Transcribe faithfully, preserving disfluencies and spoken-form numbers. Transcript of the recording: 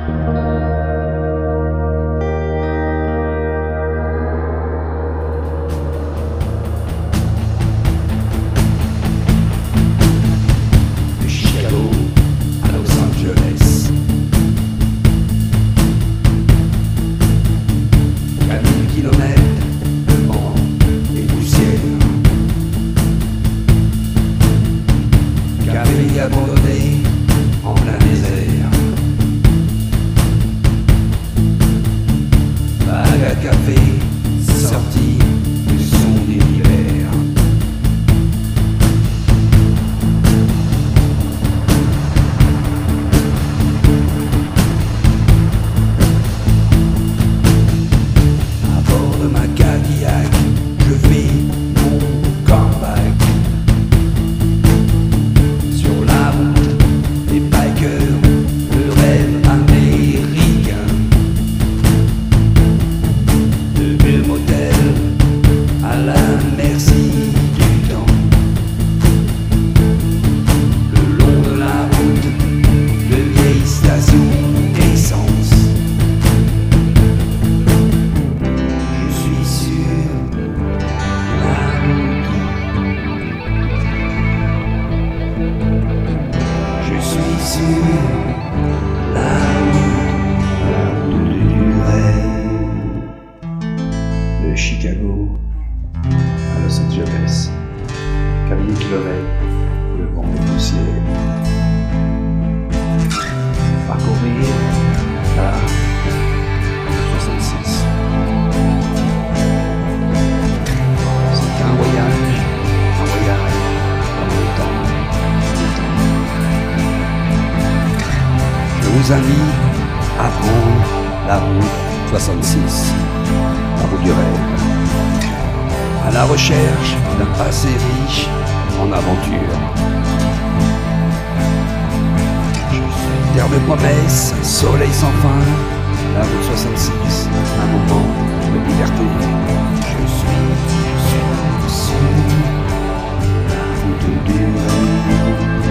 De Chicago à Los Angeles, quatre mille kilomètres de vent et poussière, café abandonné en plein désert, bague à café sortie du son des l'hiver. À bord de ma Cadillac, je fais mon comeback. Sur la route des bikers, le rêve américain. De vieux motels à la merci du temps. Le long de la route, de vieilles stations d'essence. Je suis sur la route. Je suis sur la route, la route du rêve. De Chicago à Los Angeles, quatre mille kilomètres de vent et poussière. Parcourir la soixante-six. C'est un voyage, un voyage dans le temps, le temps. Je vous invite à prendre la route soixante-six, la route du rêve, à la recherche d'un passé riche en aventures. Je suis terre de promesses, soleil sans fin, la route soixante-six, un moment de liberté. Je suis, je suis sur la route du rêve.